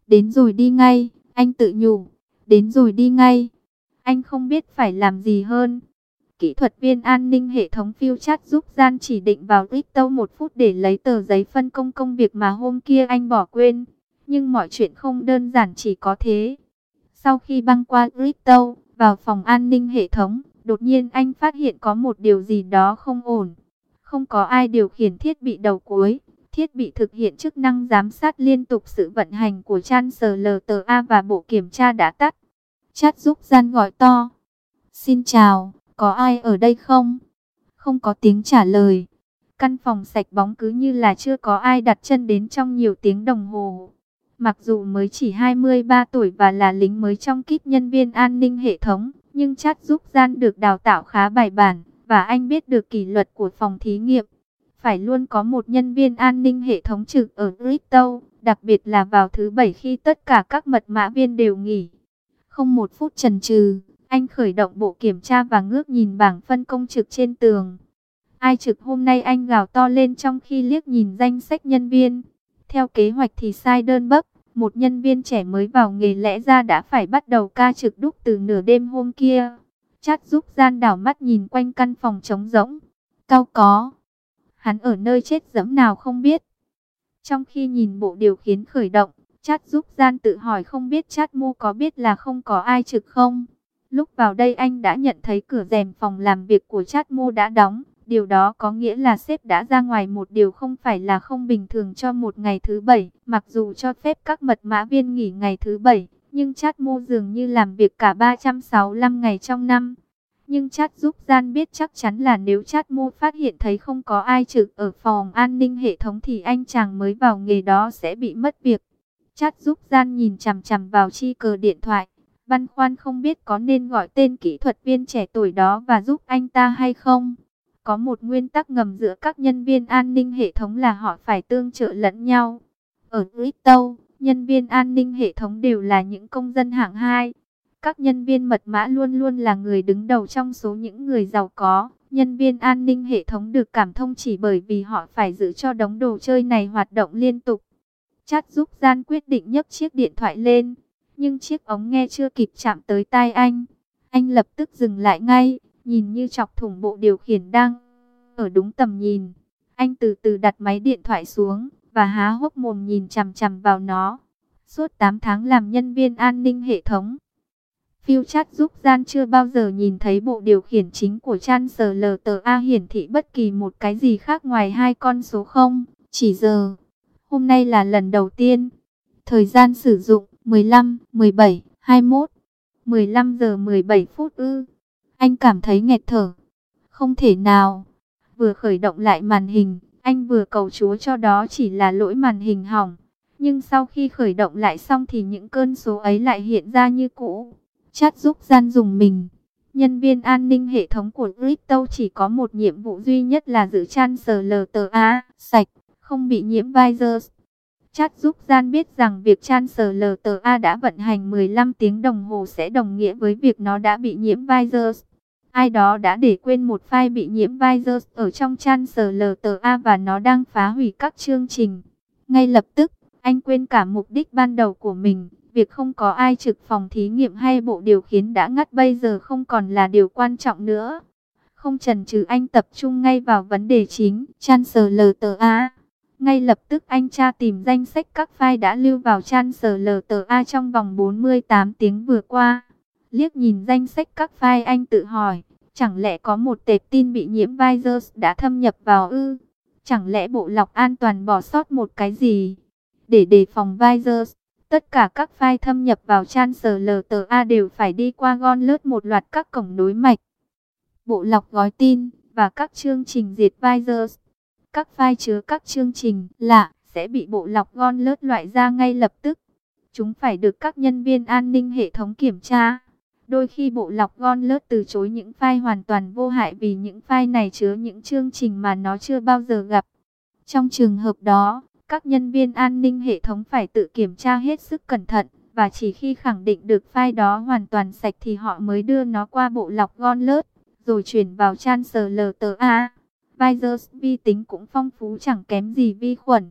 Đến rồi đi ngay, anh tự nhủ. Đến rồi đi ngay. Anh không biết phải làm gì hơn. Kỹ thuật viên an ninh hệ thống phiêu chat giúp Gian chỉ định vào Crypto 1 phút để lấy tờ giấy phân công công việc mà hôm kia anh bỏ quên. Nhưng mọi chuyện không đơn giản chỉ có thế. Sau khi băng qua Crypto, vào phòng an ninh hệ thống, đột nhiên anh phát hiện có một điều gì đó không ổn. Không có ai điều khiển thiết bị đầu cuối. Thiết bị thực hiện chức năng giám sát liên tục sự vận hành của Translta và bộ kiểm tra đã tắt. Chat giúp Gian gọi to. Xin chào, có ai ở đây không? Không có tiếng trả lời. Căn phòng sạch bóng cứ như là chưa có ai đặt chân đến trong nhiều tiếng đồng hồ. Mặc dù mới chỉ 23 tuổi và là lính mới trong kíp nhân viên an ninh hệ thống, nhưng Chat giúp Gian được đào tạo khá bài bản, và anh biết được kỷ luật của phòng thí nghiệm. Phải luôn có một nhân viên an ninh hệ thống trực ở Crypto, đặc biệt là vào thứ Bảy khi tất cả các mật mã viên đều nghỉ. Không một phút chần chừ, anh khởi động bộ kiểm tra và ngước nhìn bảng phân công trực trên tường. Ai trực hôm nay, anh gào to lên trong khi liếc nhìn danh sách nhân viên. Theo kế hoạch thì sai đơn bấc, một nhân viên trẻ mới vào nghề lẽ ra đã phải bắt đầu ca trực đúc từ nửa đêm hôm kia. Chat giúp Gian đảo mắt nhìn quanh căn phòng trống rỗng. Cao có. Hắn ở nơi chết dẫm nào không biết. Trong khi nhìn bộ điều khiển khởi động, Chat giúp Gian tự hỏi không biết Chat Mô có biết là không có ai trực không. Lúc vào đây anh đã nhận thấy cửa rèm phòng làm việc của Chat Mô đã đóng. Điều đó có nghĩa là sếp đã ra ngoài. Một điều không phải là không bình thường cho một ngày thứ Bảy. Mặc dù cho phép các mật mã viên nghỉ ngày thứ Bảy, nhưng Chat Mô dường như làm việc cả 365 ngày trong năm. Nhưng Chat giúp Gian biết chắc chắn là nếu Chat Mô phát hiện thấy không có ai trực ở phòng an ninh hệ thống thì anh chàng mới vào nghề đó sẽ bị mất việc. Chat giúp Gian nhìn chằm chằm vào chi cờ điện thoại, băn khoăn không biết có nên gọi tên kỹ thuật viên trẻ tuổi đó và giúp anh ta hay không. Có một nguyên tắc ngầm giữa các nhân viên an ninh hệ thống là họ phải tương trợ lẫn nhau. Ở Crypto, nhân viên an ninh hệ thống đều là những công dân hạng 2. Các nhân viên mật mã luôn luôn là người đứng đầu trong số những người giàu có. Nhân viên an ninh hệ thống được cảm thông chỉ bởi vì họ phải giữ cho đống đồ chơi này hoạt động liên tục. Chat giúp Gian quyết định nhấc chiếc điện thoại lên, nhưng chiếc ống nghe chưa kịp chạm tới tai anh. Anh lập tức dừng lại ngay, nhìn như chọc thủng bộ điều khiển đang ở đúng tầm nhìn. Anh từ từ đặt máy điện thoại xuống và há hốc mồm nhìn chằm chằm vào nó. Suốt 8 tháng làm nhân viên an ninh hệ thống, Phiêu Chat giúp Gian chưa bao giờ nhìn thấy bộ điều khiển chính của Translta hiển thị bất kỳ một cái gì khác ngoài hai con số 0, chỉ giờ. Hôm nay là lần đầu tiên. Thời gian sử dụng 15, 17, 21, 15 giờ 17 phút ư. Anh cảm thấy nghẹt thở. Không thể nào. Vừa khởi động lại màn hình, anh vừa cầu Chúa cho đó chỉ là lỗi màn hình hỏng. Nhưng sau khi khởi động lại xong thì những con số ấy lại hiện ra như cũ. Chat giúp Gian dùng mình. Nhân viên an ninh hệ thống của Crypto chỉ có một nhiệm vụ duy nhất là giữ Translta sạch, không bị nhiễm virus. Chat giúp Gian biết rằng việc Translta đã vận hành 15 tiếng đồng hồ sẽ đồng nghĩa với việc nó đã bị nhiễm virus. Ai đó đã để quên một file bị nhiễm virus ở trong Translta và nó đang phá hủy các chương trình. Ngay lập tức, anh quên cả mục đích ban đầu của mình. Việc không có ai trực phòng thí nghiệm hay bộ điều khiển đã ngắt bây giờ không còn là điều quan trọng nữa. Không chần chừ anh tập trung ngay vào vấn đề chính, Translta. Ngay lập tức anh tra tìm danh sách các file đã lưu vào Translta trong vòng 48 tiếng vừa qua. Liếc nhìn danh sách các file anh tự hỏi, chẳng lẽ có một tệp tin bị nhiễm virus đã thâm nhập vào ư? Chẳng lẽ bộ lọc an toàn bỏ sót một cái gì? Để đề phòng virus, tất cả các file thâm nhập vào Translta đều phải đi qua gauntlet một loạt các cổng nối mạch, bộ lọc gói tin và các chương trình diệt virus. Các file chứa các chương trình lạ sẽ bị bộ lọc gauntlet loại ra ngay lập tức. Chúng phải được các nhân viên an ninh hệ thống kiểm tra. Đôi khi bộ lọc gauntlet từ chối những file hoàn toàn vô hại vì những file này chứa những chương trình mà nó chưa bao giờ gặp. Trong trường hợp đó, các nhân viên an ninh hệ thống phải tự kiểm tra hết sức cẩn thận, và chỉ khi khẳng định được file đó hoàn toàn sạch thì họ mới đưa nó qua bộ lọc gauntlet, rồi chuyển vào Translta. Virus vi tính cũng phong phú chẳng kém gì vi khuẩn.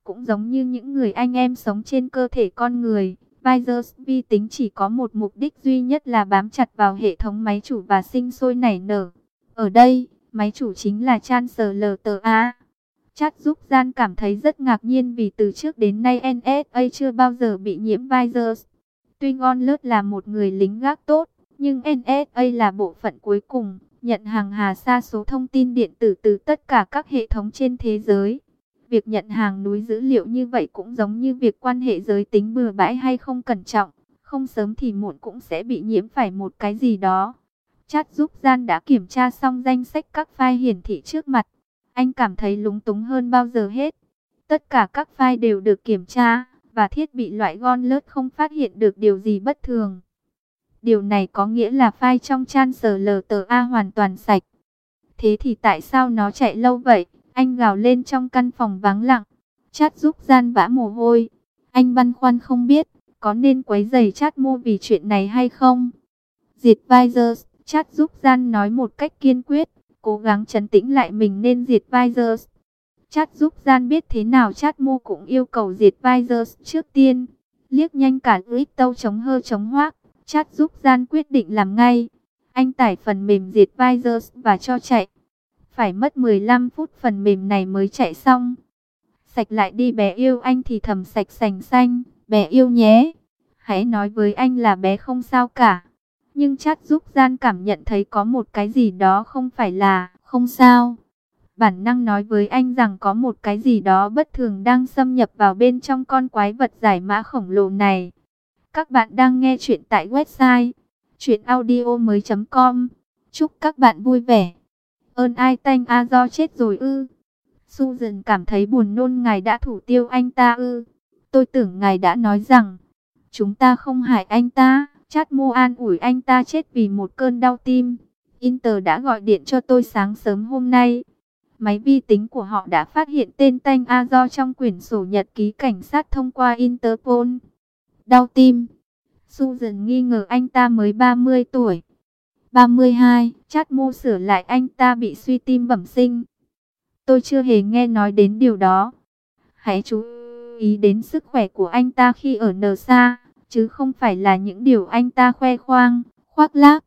cũng giống như những người anh em sống trên cơ thể con người. Visors vi tính chỉ có một mục đích duy nhất là bám chặt vào hệ thống máy chủ và sinh sôi nảy nở. Ở đây, máy chủ chính là Translata. Chat giúp Gian cảm thấy rất ngạc nhiên vì từ trước đến nay NSA chưa bao giờ bị nhiễm virus. Tuy Gauntlet là một người lính gác tốt, nhưng NSA là bộ phận cuối cùng, nhận hàng hà sa số thông tin điện tử từ tất cả các hệ thống trên thế giới. Việc nhận hàng núi dữ liệu như vậy cũng giống như việc quan hệ giới tính bừa bãi hay không cẩn trọng, không sớm thì muộn cũng sẽ bị nhiễm phải một cái gì đó. Chat giúp Gian đã kiểm tra xong danh sách các file hiển thị trước mặt. Anh cảm thấy lúng túng hơn bao giờ hết. Tất cả các file đều được kiểm tra, và thiết bị loại Gauntlet không phát hiện được điều gì bất thường. Điều này có nghĩa là file trong Translata hoàn toàn sạch. Thế thì tại sao nó chạy lâu vậy? Anh gào lên trong căn phòng vắng lặng. Chat giúp Gian vã mồ hôi. Anh băn khoăn không biết có nên quấy rầy Chat Mô vì chuyện này hay không. Diệt virus, Chat giúp Gian nói một cách kiên quyết, cố gắng trấn tĩnh lại mình nên diệt virus. Chat giúp Gian biết thế nào Chat Mô cũng yêu cầu diệt virus trước tiên. Liếc nhanh cả crypto chống hơ chống hoác, Chat giúp Gian quyết định làm ngay. Anh tải phần mềm diệt virus và cho chạy. Phải mất 15 phút phần mềm này mới chạy xong. Sạch lại đi bé yêu, anh thì thầm sạch sành xanh. Bé yêu nhé, hãy nói với anh là bé không sao cả. Nhưng Chat giúp Gian cảm nhận thấy có một cái gì đó không phải là không sao. Bản năng nói với anh rằng có một cái gì đó bất thường đang xâm nhập vào bên trong con quái vật giải mã khổng lồ này. Các bạn đang nghe chuyện tại website chuyenaudio.com. Chúc các bạn vui vẻ. Ơn ai tanh a do chết rồi ư? Susan cảm thấy buồn nôn, ngài đã thủ tiêu anh ta ư? Tôi tưởng ngài đã nói rằng chúng ta không hại anh ta. Chat Mô an ủi anh ta chết vì một cơn đau tim. Inter đã gọi điện cho tôi sáng sớm hôm nay. Máy vi tính của họ đã phát hiện tên Tanh Azo trong quyển sổ nhật ký cảnh sát thông qua Interpol. Đau tim. Susan nghi ngờ anh ta mới 30 tuổi. 32, Chat Mô sửa lại, anh ta bị suy tim bẩm sinh. Tôi chưa hề nghe nói đến điều đó. Hãy chú ý đến sức khỏe của anh ta khi ở NASA, chứ không phải là những điều anh ta khoe khoang, khoác lác.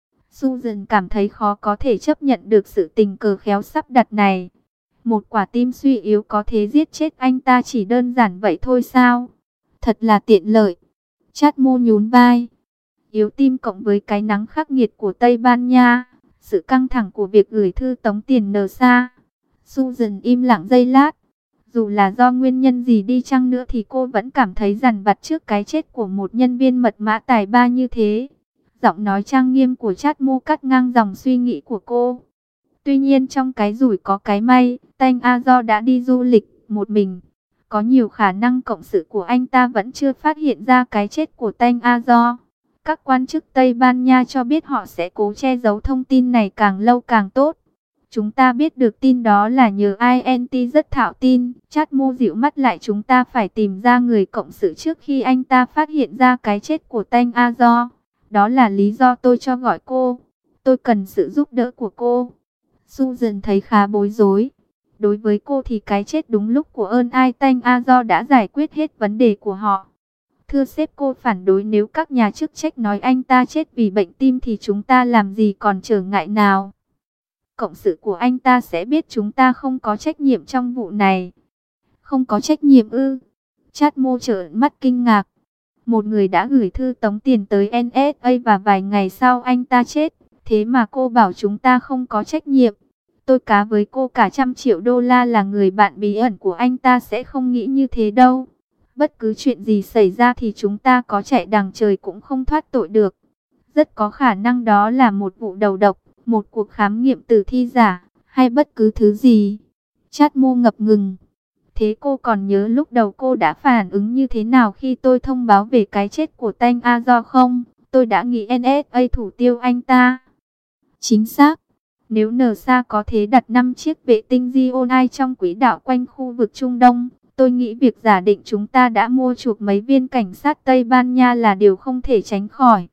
Susan cảm thấy khó có thể chấp nhận được sự tình cờ khéo sắp đặt này. Một quả tim suy yếu có thể giết chết anh ta chỉ đơn giản vậy thôi sao? Thật là tiện lợi. Chat Mô nhún vai. Yếu tim cộng với cái nắng khắc nghiệt của Tây Ban Nha, sự căng thẳng của việc gửi thư tống tiền NASA. Susan im lặng giây lát. Dù là do nguyên nhân gì đi chăng nữa thì cô vẫn cảm thấy dằn vặt trước cái chết của một nhân viên mật mã tài ba như thế. Giọng nói trang nghiêm của Chat Mô cắt ngang dòng suy nghĩ của cô. Tuy nhiên trong cái rủi có cái may, Tanh Azo đã đi du lịch một mình. Có nhiều khả năng cộng sự của anh ta vẫn chưa phát hiện ra cái chết của Tanh Azo. Các quan chức Tây Ban Nha cho biết họ sẽ cố che giấu thông tin này càng lâu càng tốt. Chúng ta biết được tin đó là nhờ INT rất thạo tin. Chat Mô dịu mắt lại, chúng ta phải tìm ra người cộng sự trước khi anh ta phát hiện ra cái chết của Tanh Azo. Đó là lý do tôi cho gọi cô. Tôi cần sự giúp đỡ của cô. Susan thấy khá bối rối. Đối với cô thì cái chết đúng lúc của ơn ai Tanh Azo đã giải quyết hết vấn đề của họ. Thưa sếp, cô phản đối nếu các nhà chức trách nói anh ta chết vì bệnh tim thì chúng ta làm gì còn trở ngại nào. Cộng sự của anh ta sẽ biết chúng ta không có trách nhiệm trong vụ này. Không có trách nhiệm ư? Chat Mô trợn mắt kinh ngạc. Một người đã gửi thư tống tiền tới NSA và vài ngày sau anh ta chết. Thế mà cô bảo chúng ta không có trách nhiệm. Tôi cá với cô cả $100 triệu là người bạn bí ẩn của anh ta sẽ không nghĩ như thế đâu. Bất cứ chuyện gì xảy ra thì chúng ta có chạy đằng trời cũng không thoát tội được. Rất có khả năng đó là một vụ đầu độc, một cuộc khám nghiệm tử thi giả, hay bất cứ thứ gì. Chat Mô ngập ngừng. Thế cô còn nhớ lúc đầu cô đã phản ứng như thế nào khi tôi thông báo về cái chết của Tanh Azo không? Tôi đã nghĩ NSA thủ tiêu anh ta. Chính xác. Nếu NASA có thể đặt 5 chiếc vệ tinh Zion trong quỹ đạo quanh khu vực Trung Đông, tôi nghĩ việc giả định chúng ta đã mua chuộc mấy viên cảnh sát Tây Ban Nha là điều không thể tránh khỏi.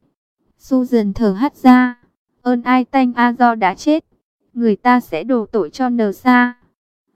Susan thở hắt ra. Ơn ai Tanh Azo đã chết, người ta sẽ đổ tội cho NASA.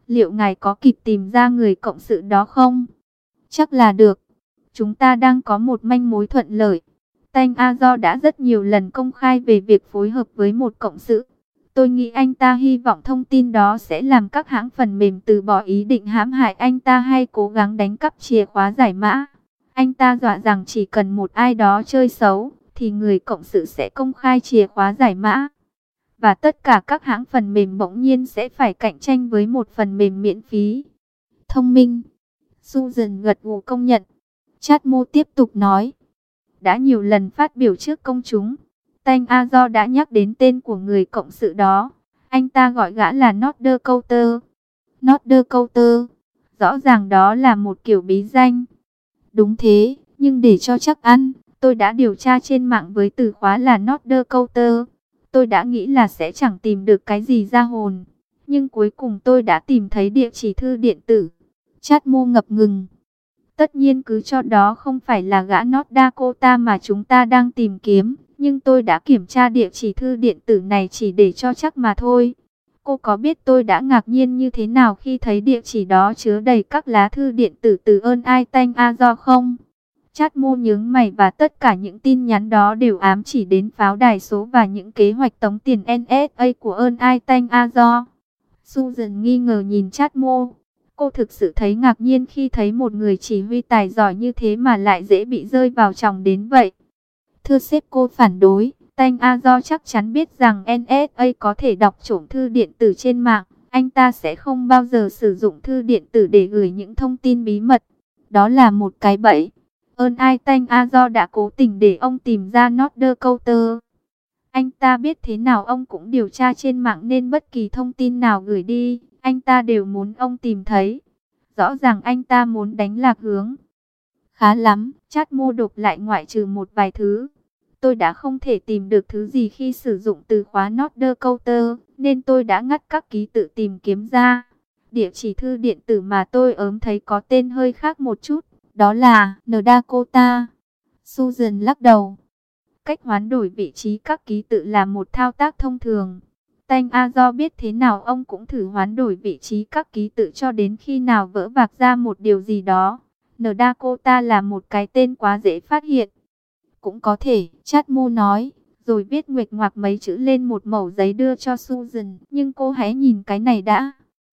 Liệu ngài có kịp tìm ra người cộng sự đó không? Chắc là được. Chúng ta đang có một manh mối thuận lợi. Tanh Azo đã rất nhiều lần công khai về việc phối hợp với một cộng sự. Tôi nghĩ anh ta hy vọng thông tin đó sẽ làm các hãng phần mềm từ bỏ ý định hãm hại anh ta hay cố gắng đánh cắp chìa khóa giải mã. Anh ta dọa rằng chỉ cần một ai đó chơi xấu, thì người cộng sự sẽ công khai chìa khóa giải mã. Và tất cả các hãng phần mềm bỗng nhiên sẽ phải cạnh tranh với một phần mềm miễn phí. Thông minh. Susan gật gù công nhận. Chatmo tiếp tục nói. Đã nhiều lần phát biểu trước công chúng, Tanh Azo đã nhắc đến tên của người cộng sự đó. Anh ta gọi gã là Nordercoulter. Nordercoulter. Rõ ràng đó là một kiểu bí danh. Đúng thế, nhưng để cho chắc ăn, tôi đã điều tra trên mạng với từ khóa là Nordercoulter. Tôi đã nghĩ là sẽ chẳng tìm được cái gì ra hồn. Nhưng cuối cùng tôi đã tìm thấy địa chỉ thư điện tử. Chatmo ngập ngừng. Tất nhiên cứ cho đó không phải là gã North Dakota mà chúng ta đang tìm kiếm. Nhưng tôi đã kiểm tra địa chỉ thư điện tử này chỉ để cho chắc mà thôi. Cô có biết tôi đã ngạc nhiên như thế nào khi thấy địa chỉ đó chứa đầy các lá thư điện tử từ ơn ai Tanh Azo không? Chatmo nhướng mày và tất cả những tin nhắn đó đều ám chỉ đến pháo đài số và những kế hoạch tống tiền NSA của ơn ai Tanh Azo. Susan nghi ngờ nhìn Chatmo. Cô thực sự thấy ngạc nhiên khi thấy một người chỉ huy tài giỏi như thế mà lại dễ bị rơi vào chòng đến vậy. Thưa sếp, cô phản đối. Tanh Azo chắc chắn biết rằng NSA có thể đọc trộm thư điện tử trên mạng. Anh ta sẽ không bao giờ sử dụng thư điện tử để gửi những thông tin bí mật. Đó là một cái bẫy. Ơn ai Tanh Azo đã cố tình để ông tìm ra Nordercoulter. Anh ta biết thế nào ông cũng điều tra trên mạng nên bất kỳ thông tin nào gửi đi, anh ta đều muốn ông tìm thấy. Rõ ràng anh ta muốn đánh lạc hướng. Khá lắm, Chatmo đột lại ngoại trừ một vài thứ. Tôi đã không thể tìm được thứ gì khi sử dụng từ khóa Nordercoulter, nên tôi đã ngắt các ký tự tìm kiếm ra. Địa chỉ thư điện tử mà tôi ớm thấy có tên hơi khác một chút, đó là Ndakota. Susan lắc đầu. Cách hoán đổi vị trí các ký tự là một thao tác thông thường. Tanh Azo biết thế nào ông cũng thử hoán đổi vị trí các ký tự cho đến khi nào vỡ vạc ra một điều gì đó. Ndakota là một cái tên quá dễ phát hiện. Cũng có thể, Chatmo nói, rồi viết nguệch ngoạc mấy chữ lên một mẩu giấy đưa cho Susan. Nhưng cô hãy nhìn cái này đã.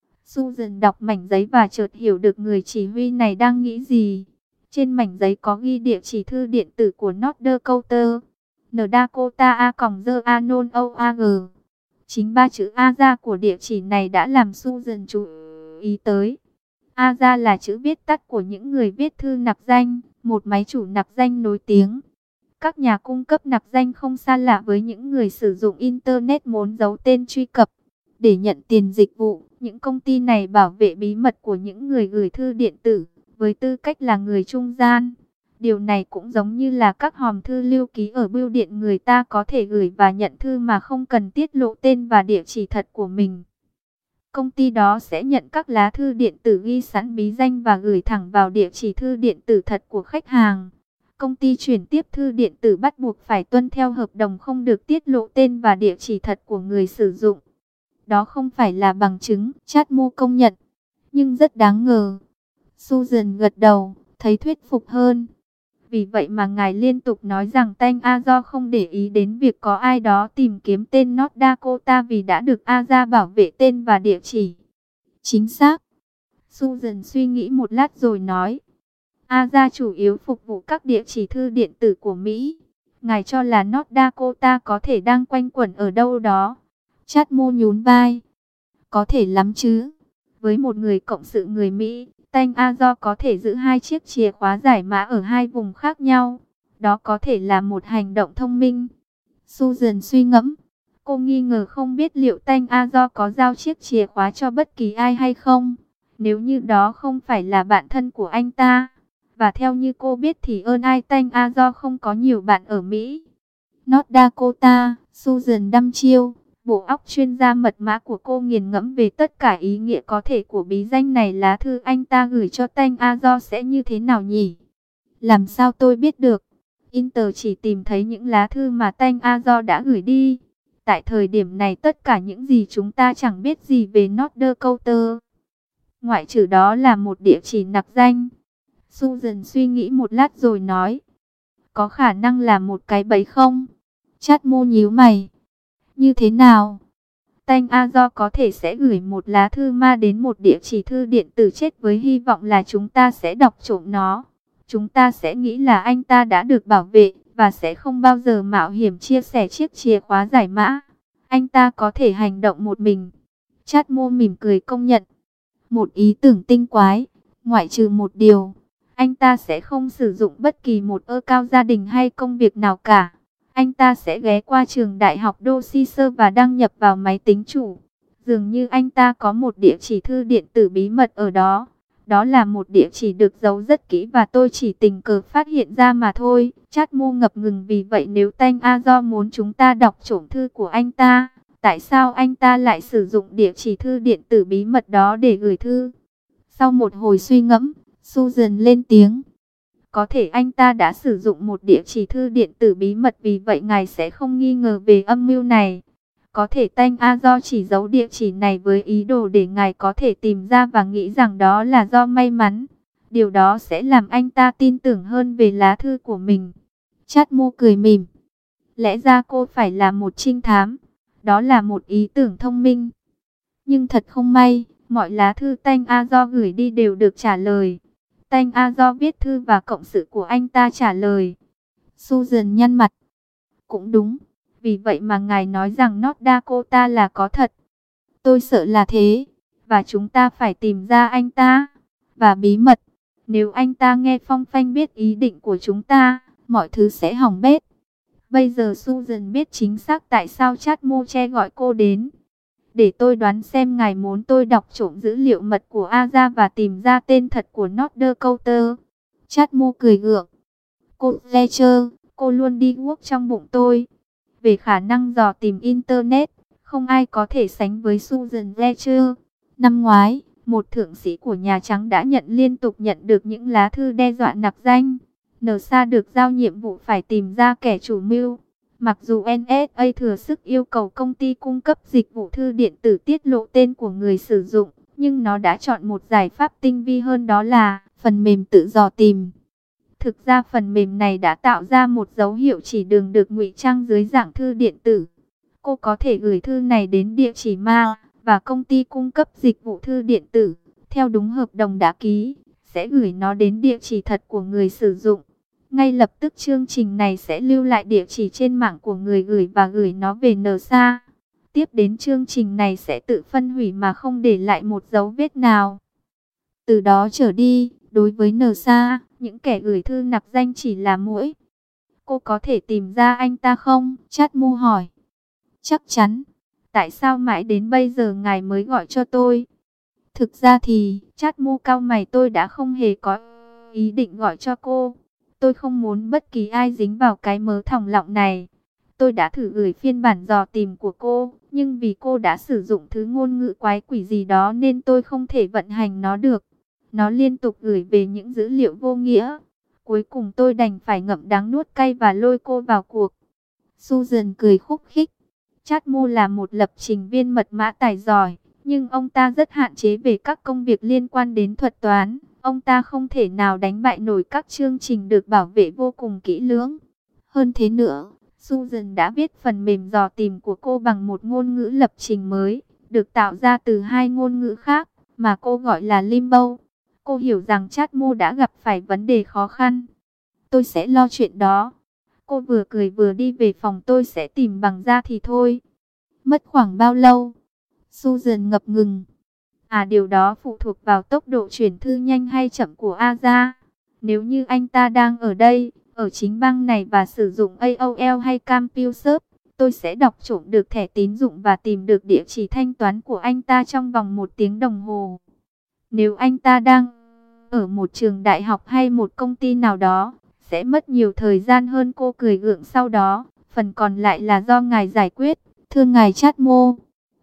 Susan đọc mảnh giấy và chợt hiểu được người chỉ huy này đang nghĩ gì. Trên mảnh giấy có ghi địa chỉ thư điện tử của Nordercoulter. Ndakota@the-anon.org. Chính ba chữ Aza của địa chỉ này đã làm Susan chú ý tới. Aza là chữ viết tắt của những người viết thư nặc danh, một máy chủ nặc danh nổi tiếng. Các nhà cung cấp nặc danh không xa lạ với những người sử dụng Internet muốn giấu tên truy cập. Để nhận tiền dịch vụ, những công ty này bảo vệ bí mật của những người gửi thư điện tử, với tư cách là người trung gian. Điều này cũng giống như là các hòm thư lưu ký ở bưu điện, người ta có thể gửi và nhận thư mà không cần tiết lộ tên và địa chỉ thật của mình. Công ty đó sẽ nhận các lá thư điện tử ghi sẵn bí danh và gửi thẳng vào địa chỉ thư điện tử thật của khách hàng. Công ty chuyển tiếp thư điện tử bắt buộc phải tuân theo hợp đồng không được tiết lộ tên và địa chỉ thật của người sử dụng. Đó không phải là bằng chứng, Chatmo công nhận, nhưng rất đáng ngờ. Susan gật đầu, thấy thuyết phục hơn. Vì vậy mà ngài liên tục nói rằng Tanh Azo không để ý đến việc có ai đó tìm kiếm tên North Dakota vì đã được Aza bảo vệ tên và địa chỉ. Chính xác. Susan suy nghĩ một lát rồi nói. Aza chủ yếu phục vụ các địa chỉ thư điện tử của Mỹ. Ngài cho là North Dakota có thể đang quanh quẩn ở đâu đó. Chatmo nhún vai. Có thể lắm chứ. Với một người cộng sự người Mỹ, Tanh Azo có thể giữ hai chiếc chìa khóa giải mã ở hai vùng khác nhau. Đó có thể là một hành động thông minh. Susan suy ngẫm. Cô nghi ngờ không biết liệu Tanh Azo có giao chiếc chìa khóa cho bất kỳ ai hay không. Nếu như đó không phải là bạn thân của anh ta. Và theo như cô biết thì ơn ai Tanh Azo không có nhiều bạn ở Mỹ. North Dakota, Susan đăm chiêu. Bộ óc chuyên gia mật mã của cô nghiền ngẫm về tất cả ý nghĩa có thể của bí danh này. Lá thư anh ta gửi cho Tanh Azo sẽ như thế nào nhỉ? Làm sao tôi biết được? Inter chỉ tìm thấy những lá thư mà Tanh Azo đã gửi đi. Tại thời điểm này tất cả những gì chúng ta chẳng biết gì về Nordercoulter. ngoại trừ đó là một địa chỉ nặc danh. Susan suy nghĩ một lát rồi nói, có khả năng là một cái bẫy không? Chát mô nhíu mày. Như thế nào? Tanh A-do có thể sẽ gửi một lá thư ma đến một địa chỉ thư điện tử chết với hy vọng là chúng ta sẽ đọc trộm nó. Chúng ta sẽ nghĩ là anh ta đã được bảo vệ và sẽ không bao giờ mạo hiểm chia sẻ chiếc chìa khóa giải mã. Anh ta có thể hành động một mình. Chát mô mỉm cười công nhận. Một ý tưởng tinh quái, ngoại trừ một điều. Anh ta sẽ không sử dụng bất kỳ một account gia đình hay công việc nào cả. Anh ta sẽ ghé qua trường đại học Dorchester và đăng nhập vào máy tính chủ. Dường như anh ta có một địa chỉ thư điện tử bí mật ở đó. Đó là một địa chỉ được giấu rất kỹ và tôi chỉ tình cờ phát hiện ra mà thôi. Chát mô ngập ngừng, vì vậy nếu Tanh A-do muốn chúng ta đọc trộm thư của anh ta, tại sao anh ta lại sử dụng địa chỉ thư điện tử bí mật đó để gửi thư? Sau một hồi suy ngẫm, Susan lên tiếng. Có thể anh ta đã sử dụng một địa chỉ thư điện tử bí mật, vì vậy ngài sẽ không nghi ngờ về âm mưu này. Có thể Tanh A-do chỉ giấu địa chỉ này với ý đồ để ngài có thể tìm ra và nghĩ rằng đó là do may mắn. Điều đó sẽ làm anh ta tin tưởng hơn về lá thư của mình. Chát mô cười mỉm. Lẽ ra cô phải là một trinh thám. Đó là một ý tưởng thông minh. Nhưng thật không may, mọi lá thư Tanh A-do gửi đi đều được trả lời. Tanh A-do viết thư và cộng sự của anh ta trả lời. Susan nhăn mặt. Cũng đúng. Vì vậy mà ngài nói rằng North Dakota là có thật. Tôi sợ là thế. Và chúng ta phải tìm ra anh ta. Và bí mật. Nếu anh ta nghe phong phanh biết ý định của chúng ta, mọi thứ sẽ hỏng bét. Bây giờ Susan biết chính xác tại sao Chát mô che gọi cô đến. Để tôi đoán xem ngài muốn tôi đọc trộm dữ liệu mật của Aza và tìm ra tên thật của North Dakota. Chát mô cười gượng. Cô Fletcher, cô luôn đi guốc trong bụng tôi. Về khả năng dò tìm Internet, không ai có thể sánh với Susan Fletcher. Năm ngoái, một thượng sĩ của Nhà Trắng đã liên tục nhận được những lá thư đe dọa nặc danh. NASA được giao nhiệm vụ phải tìm ra kẻ chủ mưu. Mặc dù NSA thừa sức yêu cầu công ty cung cấp dịch vụ thư điện tử tiết lộ tên của người sử dụng, nhưng nó đã chọn một giải pháp tinh vi hơn, đó là phần mềm tự dò tìm. Thực ra phần mềm này đã tạo ra một dấu hiệu chỉ đường được ngụy trang dưới dạng thư điện tử. Cô có thể gửi thư này đến địa chỉ ma và công ty cung cấp dịch vụ thư điện tử, theo đúng hợp đồng đã ký, sẽ gửi nó đến địa chỉ thật của người sử dụng. Ngay lập tức chương trình này sẽ lưu lại địa chỉ trên mạng của người gửi và gửi nó về NASA. Tiếp đến chương trình này sẽ tự phân hủy mà không để lại một dấu vết nào. Từ đó trở đi, đối với NASA, những kẻ gửi thư nặc danh chỉ là muỗi. Cô có thể tìm ra anh ta không? Chát mô hỏi. Chắc chắn. Tại sao mãi đến bây giờ ngài mới gọi cho tôi? Thực ra thì, Chát mô cau mày, tôi đã không hề có ý định gọi cho cô. Tôi không muốn bất kỳ ai dính vào cái mớ thòng lọng này. Tôi đã thử gửi phiên bản dò tìm của cô, nhưng vì cô đã sử dụng thứ ngôn ngữ quái quỷ gì đó nên tôi không thể vận hành nó được. Nó liên tục gửi về những dữ liệu vô nghĩa. Cuối cùng tôi đành phải ngậm đắng nuốt cay và lôi cô vào cuộc. Susan cười khúc khích. Chát mô là một lập trình viên mật mã tài giỏi, nhưng ông ta rất hạn chế về các công việc liên quan đến thuật toán. Ông ta không thể nào đánh bại nổi các chương trình được bảo vệ vô cùng kỹ lưỡng. Hơn thế nữa, Susan đã viết phần mềm dò tìm của cô bằng một ngôn ngữ lập trình mới, được tạo ra từ hai ngôn ngữ khác, mà cô gọi là Limbo. Cô hiểu rằng Chát mô đã gặp phải vấn đề khó khăn. Tôi sẽ lo chuyện đó. Cô vừa cười vừa đi về phòng. Tôi sẽ tìm bằng da thì thôi. Mất khoảng bao lâu? Susan ngập ngừng. Điều đó phụ thuộc vào tốc độ chuyển thư nhanh hay chậm của Aza. Nếu như anh ta đang ở đây, ở chính bang này và sử dụng AOL hay CompuServe, tôi sẽ đọc trộm được thẻ tín dụng và tìm được địa chỉ thanh toán của anh ta trong vòng 1 tiếng đồng hồ. Nếu anh ta đang ở một trường đại học hay một công ty nào đó, sẽ mất nhiều thời gian hơn. Cô cười gượng sau đó. Phần còn lại là do ngài giải quyết, thưa ngài Chát mô.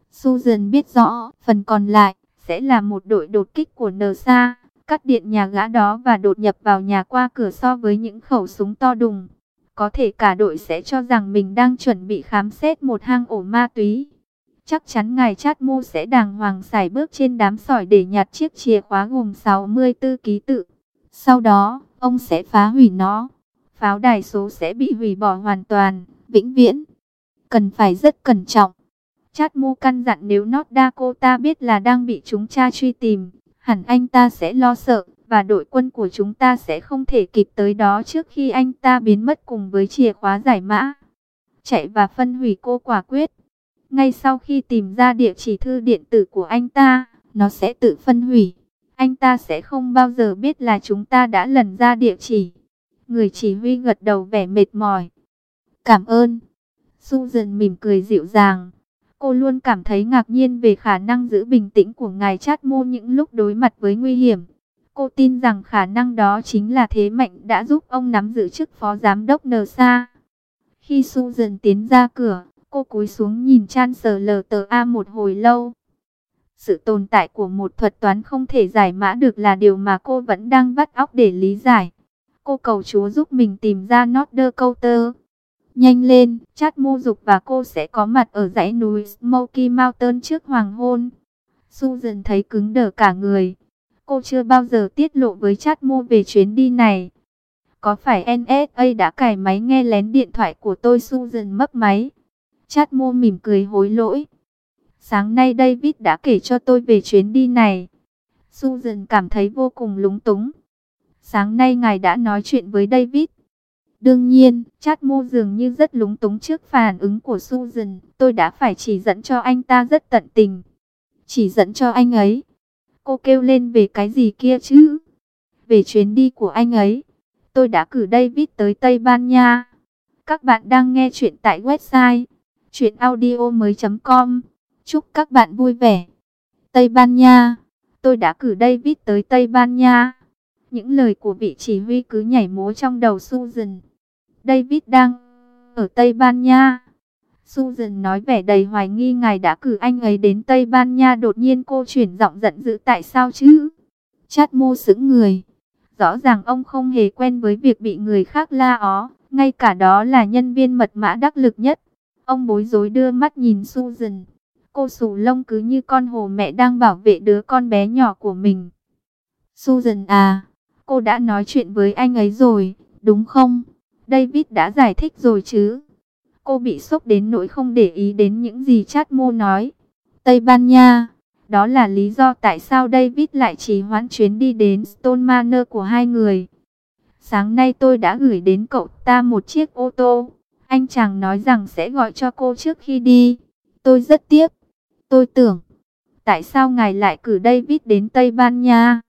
Susan biết rõ, phần còn lại sẽ là một đội đột kích của NASA, cắt điện nhà gã đó và đột nhập vào nhà qua cửa so với những khẩu súng to đùng. Có thể cả đội sẽ cho rằng mình đang chuẩn bị khám xét một hang ổ ma túy. chắc chắn ngài Chát sẽ đàng hoàng sải bước trên đám sỏi để nhặt chiếc chìa khóa gồm 64 ký tự. Sau đó, ông sẽ phá hủy nó. Pháo đài số sẽ bị hủy bỏ hoàn toàn, vĩnh viễn. Cần phải rất cẩn trọng. Chát căn dặn nếu North Dakota biết là đang bị chúng ta truy tìm, hẳn anh ta sẽ lo sợ, và đội quân của chúng ta sẽ không thể kịp tới đó trước khi anh ta biến mất cùng với chìa khóa giải mã. Chạy và phân hủy, cô quả quyết. Ngay sau khi tìm ra địa chỉ thư điện tử của anh ta, nó sẽ tự phân hủy. Anh ta sẽ không bao giờ biết là chúng ta đã lần ra địa chỉ. Người chỉ huy gật đầu vẻ mệt mỏi. Cảm ơn. Susan mỉm cười dịu dàng. Cô luôn cảm thấy ngạc nhiên về khả năng giữ bình tĩnh của ngài Chát những lúc đối mặt với nguy hiểm. Cô tin rằng khả năng đó chính là thế mạnh đã giúp ông nắm giữ chức phó giám đốc NASA. Khi Susan tiến ra cửa, cô cúi xuống nhìn Chancellor một hồi lâu. Sự tồn tại của một thuật toán không thể giải mã được là điều mà cô vẫn đang vắt óc để lý giải. Cô cầu Chúa giúp mình tìm ra North Dakota. Nhanh lên, Chát giục và cô sẽ có mặt ở dãy núi Smoky Mountain trước hoàng hôn. Susan thấy cứng đờ cả người. Cô chưa bao giờ tiết lộ với Chát về chuyến đi này. Có phải NSA đã cài máy nghe lén điện thoại của tôi? Susan mấp máy. Chát mỉm cười hối lỗi. Sáng nay David đã kể cho tôi về chuyến đi này. Susan cảm thấy vô cùng lúng túng. Sáng nay ngài đã nói chuyện với David. Đương nhiên, Chát dường như rất lúng túng trước phản ứng của Susan. Tôi đã phải chỉ dẫn cho anh ta rất tận tình. Chỉ dẫn cho anh ấy. Cô kêu lên về cái gì kia chứ? Về chuyến đi của anh ấy. Tôi đã cử David tới Tây Ban Nha. Các bạn đang nghe chuyện tại website chuyenaudio.com. Chúc các bạn vui vẻ. Tây Ban Nha. Tôi đã cử David tới Tây Ban Nha. Những lời của vị chỉ huy cứ nhảy múa trong đầu Susan. David đang ở Tây Ban Nha. Susan nói vẻ đầy hoài nghi. Ngài đã cử anh ấy đến Tây Ban Nha. Đột nhiên cô chuyển giọng giận dữ. Tại sao chứ? Chát sững người. Rõ ràng ông không hề quen với việc bị người khác la ó. Ngay cả đó là nhân viên mật mã đắc lực nhất. Ông bối rối đưa mắt nhìn Susan. Cô xù lông cứ như con hổ mẹ đang bảo vệ đứa con bé nhỏ của mình. Susan à, cô đã nói chuyện với anh ấy rồi, đúng không? David đã giải thích rồi chứ? Cô bị sốc đến nỗi không để ý đến những gì Chát nói. Tây Ban Nha, đó là lý do tại sao David lại trì hoãn chuyến đi đến Stone Manor của hai người. Sáng nay tôi đã gửi đến cậu ta một chiếc ô tô. Anh chàng nói rằng sẽ gọi cho cô trước khi đi. Tôi rất tiếc. Tôi tưởng, tại sao ngài lại cử David đến Tây Ban Nha?